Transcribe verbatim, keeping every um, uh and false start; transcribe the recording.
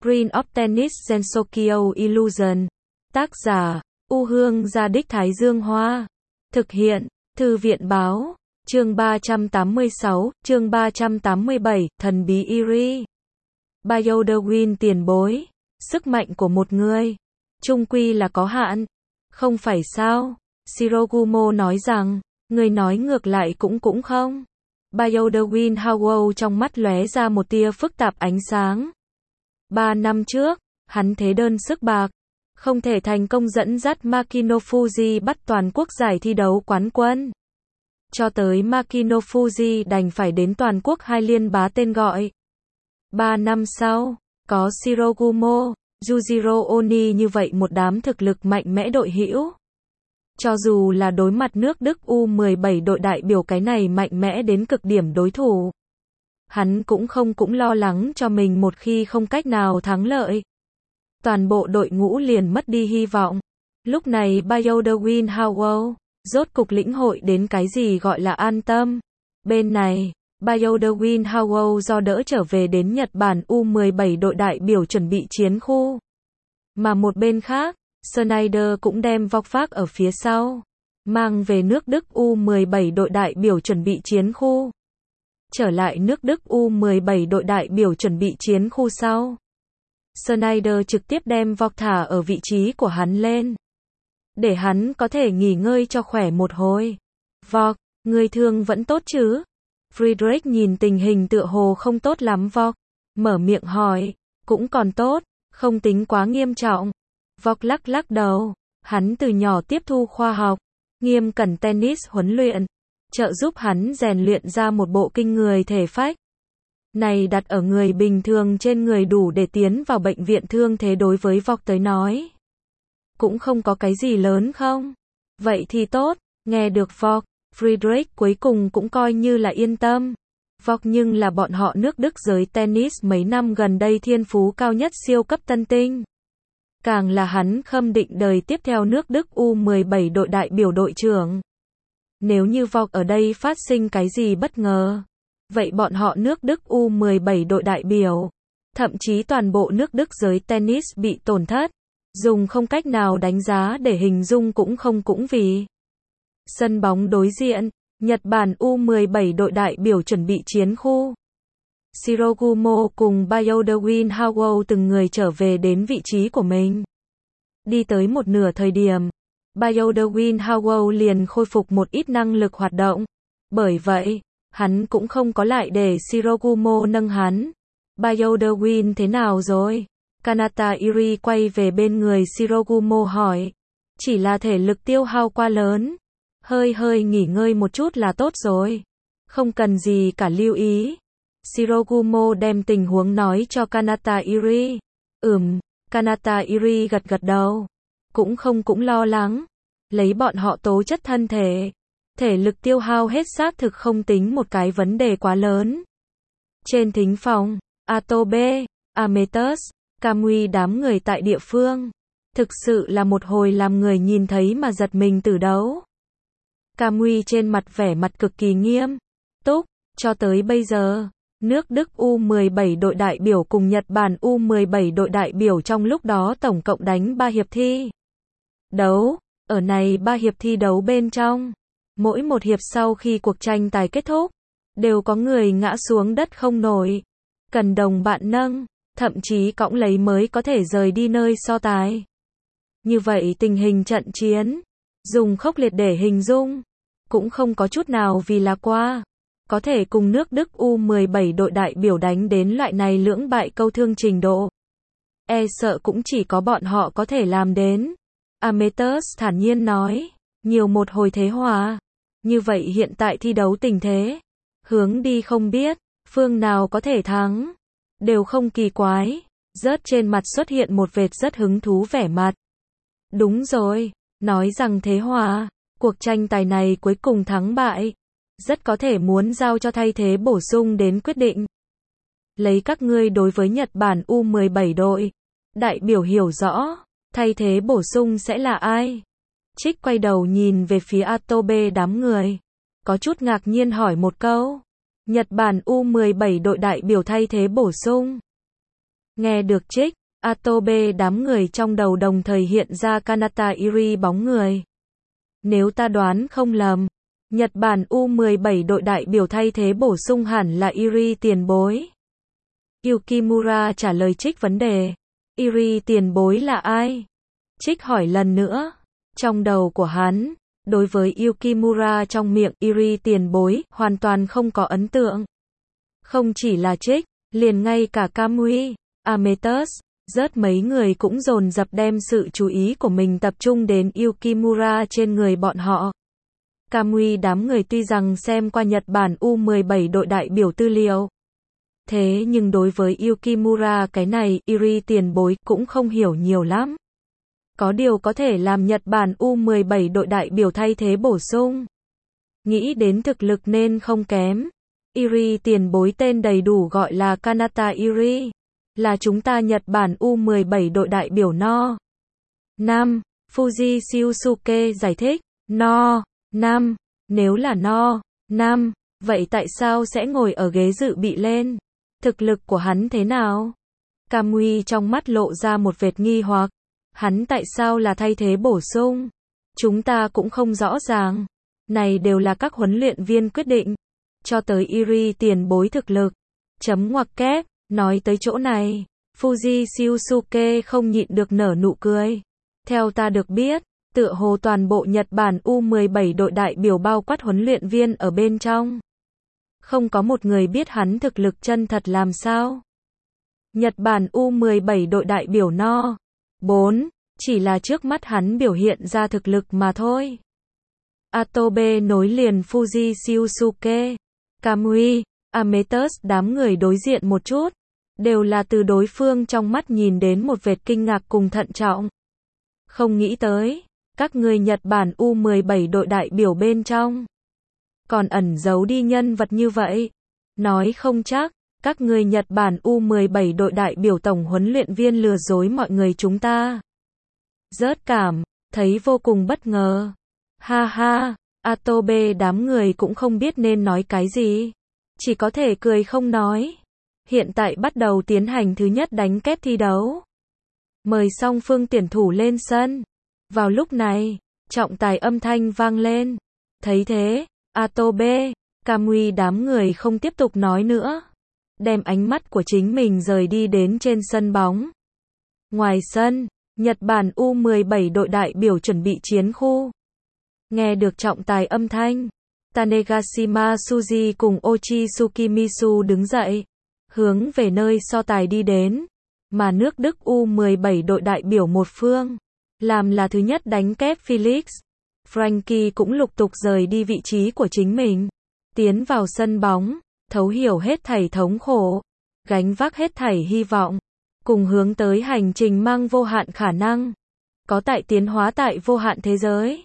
Green of Tennis Gensokyo Illusion. Tác giả, U Hương Gia Đích Thái Dương Hoa. Thực hiện, Thư viện Báo. Chương ba trăm tám mươi sáu, chương ba trăm tám mươi bảy, Thần bí Iri. Bioderwin tiền bối. Sức mạnh của một người, chung quy là có hạn. Không phải sao? Shirogumo nói rằng, người nói ngược lại cũng cũng không. Bioderwin Howell trong mắt lóe ra một tia phức tạp ánh sáng. Ba năm trước, hắn thế đơn sức bạc, không thể thành công dẫn dắt Makino Fuji bắt toàn quốc giải thi đấu quán quân. Cho tới Makino Fuji đành phải đến toàn quốc hai liên bá tên gọi. Ba năm sau, có Shirogumo, Yujiro Oni như vậy một đám thực lực mạnh mẽ đội hữu. Cho dù là đối mặt nước Đức U mười bảy đội đại biểu cái này mạnh mẽ đến cực điểm đối thủ, hắn cũng không cũng lo lắng cho mình một khi không cách nào thắng lợi. Toàn bộ đội ngũ liền mất đi hy vọng. Lúc này Bioderwin Howell rốt cục lĩnh hội đến cái gì gọi là an tâm. Bên này, Bioderwin Howell do đỡ trở về đến Nhật Bản U mười bảy đội đại biểu chuẩn bị chiến khu. Mà một bên khác, Schneider cũng đem Vogfag ở phía sau, mang về nước Đức U mười bảy đội đại biểu chuẩn bị chiến khu. Trở lại nước Đức U mười bảy đội đại biểu chuẩn bị chiến khu sau, Schneider trực tiếp đem Vog thả ở vị trí của hắn lên, để hắn có thể nghỉ ngơi cho khỏe một hồi. Vog, người thương vẫn tốt chứ? Friedrich nhìn tình hình tựa hồ không tốt lắm Vog, mở miệng hỏi, cũng còn tốt, không tính quá nghiêm trọng. Vog lắc lắc đầu, hắn từ nhỏ tiếp thu khoa học, nghiêm cẩn tennis huấn luyện, trợ giúp hắn rèn luyện ra một bộ kinh người thể phách. Này đặt ở người bình thường trên người đủ để tiến vào bệnh viện thương thế đối với Vog tới nói. Cũng không có cái gì lớn không? Vậy thì tốt, nghe được Vog, Friedrich cuối cùng cũng coi như là yên tâm. Vog nhưng là bọn họ nước Đức giới tennis mấy năm gần đây thiên phú cao nhất siêu cấp tân tinh. Càng là hắn khâm định đời tiếp theo nước Đức U mười bảy đội đại biểu đội trưởng. Nếu như Vog ở đây phát sinh cái gì bất ngờ, vậy bọn họ nước Đức U mười bảy đội đại biểu, thậm chí toàn bộ nước Đức giới tennis bị tổn thất, dùng không cách nào đánh giá để hình dung cũng không cũng vì. Sân bóng đối diện, Nhật Bản U mười bảy đội đại biểu chuẩn bị chiến khu. Shirogumo cùng Bioderwin Howell từng người trở về đến vị trí của mình. Đi tới một nửa thời điểm, Bioderwin Howell liền khôi phục một ít năng lực hoạt động. Bởi vậy, hắn cũng không có lại để Shirogumo nâng hắn. Bioderwin thế nào rồi? Kanata Iri quay về bên người Shirogumo hỏi. Chỉ là thể lực tiêu hao quá lớn. Hơi hơi nghỉ ngơi một chút là tốt rồi. Không cần gì cả lưu ý. Shirogumo đem tình huống nói cho Kanata Iri. Ừm, Kanata Iri gật gật đầu. Cũng không cũng lo lắng. Lấy bọn họ tố chất thân thể, thể lực tiêu hao hết xác thực không tính một cái vấn đề quá lớn. Trên thính phòng, Atobe, Ametus, Kamui đám người tại địa phương. Thực sự là một hồi làm người nhìn thấy mà giật mình từ đấu. Kamui trên mặt vẻ mặt cực kỳ nghiêm túc, cho tới bây giờ. Nước Đức U mười bảy đội đại biểu cùng Nhật Bản U mười bảy đội đại biểu trong lúc đó tổng cộng đánh ba hiệp thi đấu. Ở này ba hiệp thi đấu bên trong, mỗi một hiệp sau khi cuộc tranh tài kết thúc, đều có người ngã xuống đất không nổi, cần đồng bạn nâng, thậm chí cõng lấy mới có thể rời đi nơi so tài. Như vậy tình hình trận chiến, dùng khốc liệt để hình dung, cũng không có chút nào vì là qua. Có thể cùng nước Đức U mười bảy đội đại biểu đánh đến loại này lưỡng bại câu thương trình độ. E sợ cũng chỉ có bọn họ có thể làm đến. Ametus thản nhiên nói, nhiều một hồi thế hòa. Như vậy hiện tại thi đấu tình thế, hướng đi không biết, phương nào có thể thắng, đều không kỳ quái. Rớt trên mặt xuất hiện một vệt rất hứng thú vẻ mặt. Đúng rồi, nói rằng thế hòa, cuộc tranh tài này cuối cùng thắng bại, rất có thể muốn giao cho thay thế bổ sung đến quyết định. Lấy các ngươi đối với Nhật Bản U mười bảy đội đại biểu hiểu rõ, thay thế bổ sung sẽ là ai? Trích quay đầu nhìn về phía Atobe đám người, có chút ngạc nhiên hỏi một câu. Nhật Bản U mười bảy đội đại biểu thay thế bổ sung. Nghe được trích, Atobe đám người trong đầu đồng thời hiện ra Kanata Iri bóng người. Nếu ta đoán không lầm, Nhật Bản U mười bảy đội đại biểu thay thế bổ sung hẳn là Iri tiền bối. Yukimura trả lời trích vấn đề. Iri tiền bối là ai? Trích hỏi lần nữa. Trong đầu của hắn, đối với Yukimura trong miệng Iri tiền bối, hoàn toàn không có ấn tượng. Không chỉ là trích, liền ngay cả Kamui, Ametus, rất mấy người cũng dồn dập đem sự chú ý của mình tập trung đến Yukimura trên người bọn họ. Kamui đám người tuy rằng xem qua Nhật Bản U mười bảy đội đại biểu tư liệu. Thế nhưng đối với Yukimura cái này, Iri tiền bối cũng không hiểu nhiều lắm. Có điều có thể làm Nhật Bản U mười bảy đội đại biểu thay thế bổ sung. Nghĩ đến thực lực nên không kém. Iri tiền bối tên đầy đủ gọi là Kanata Iri. Là chúng ta Nhật Bản U mười bảy đội đại biểu no. năm. Fuji Shiosuke giải thích. No. năm. Nếu là no. năm. Vậy tại sao sẽ ngồi ở ghế dự bị lên? Thực lực của hắn thế nào? Kamui trong mắt lộ ra một vệt nghi hoặc. Hắn tại sao là thay thế bổ sung? Chúng ta cũng không rõ ràng. Này đều là các huấn luyện viên quyết định. Cho tới Iri tiền bối thực lực. Chấm ngoặc kép. Nói tới chỗ này, Fuji Shiosuke không nhịn được nở nụ cười. Theo ta được biết, tựa hồ toàn bộ Nhật Bản U mười bảy đội đại biểu bao quát huấn luyện viên ở bên trong. Không có một người biết hắn thực lực chân thật làm sao. Nhật Bản U mười bảy đội đại biểu no. bốn. Chỉ là trước mắt hắn biểu hiện ra thực lực mà thôi. Atobe nối liền Fuji Shiosuke, Kamui, Ametus đám người đối diện một chút. Đều là từ đối phương trong mắt nhìn đến một vệt kinh ngạc cùng thận trọng. Không nghĩ tới, các người Nhật Bản U mười bảy đội đại biểu bên trong. Còn ẩn giấu đi nhân vật như vậy. Nói không chắc, các người Nhật Bản U mười bảy đội đại biểu tổng huấn luyện viên lừa dối mọi người chúng ta. Rớt cảm, thấy vô cùng bất ngờ. Ha ha, Atobe đám người cũng không biết nên nói cái gì. Chỉ có thể cười không nói. Hiện tại bắt đầu tiến hành thứ nhất đánh kép thi đấu. Mời song phương tuyển thủ lên sân. Vào lúc này, trọng tài âm thanh vang lên. Thấy thế, Atobe, Kamui đám người không tiếp tục nói nữa. Đem ánh mắt của chính mình rời đi đến trên sân bóng. Ngoài sân, Nhật Bản U mười bảy đội đại biểu chuẩn bị chiến khu. Nghe được trọng tài âm thanh, Tanegashima Suji cùng Ochi Tsukimisu đứng dậy, hướng về nơi so tài đi đến, mà nước Đức U mười bảy đội đại biểu một phương, làm là thứ nhất đánh kép Felix. Frankie cũng lục tục rời đi vị trí của chính mình, tiến vào sân bóng, thấu hiểu hết thảy thống khổ, gánh vác hết thảy hy vọng, cùng hướng tới hành trình mang vô hạn khả năng, có tại tiến hóa tại vô hạn thế giới.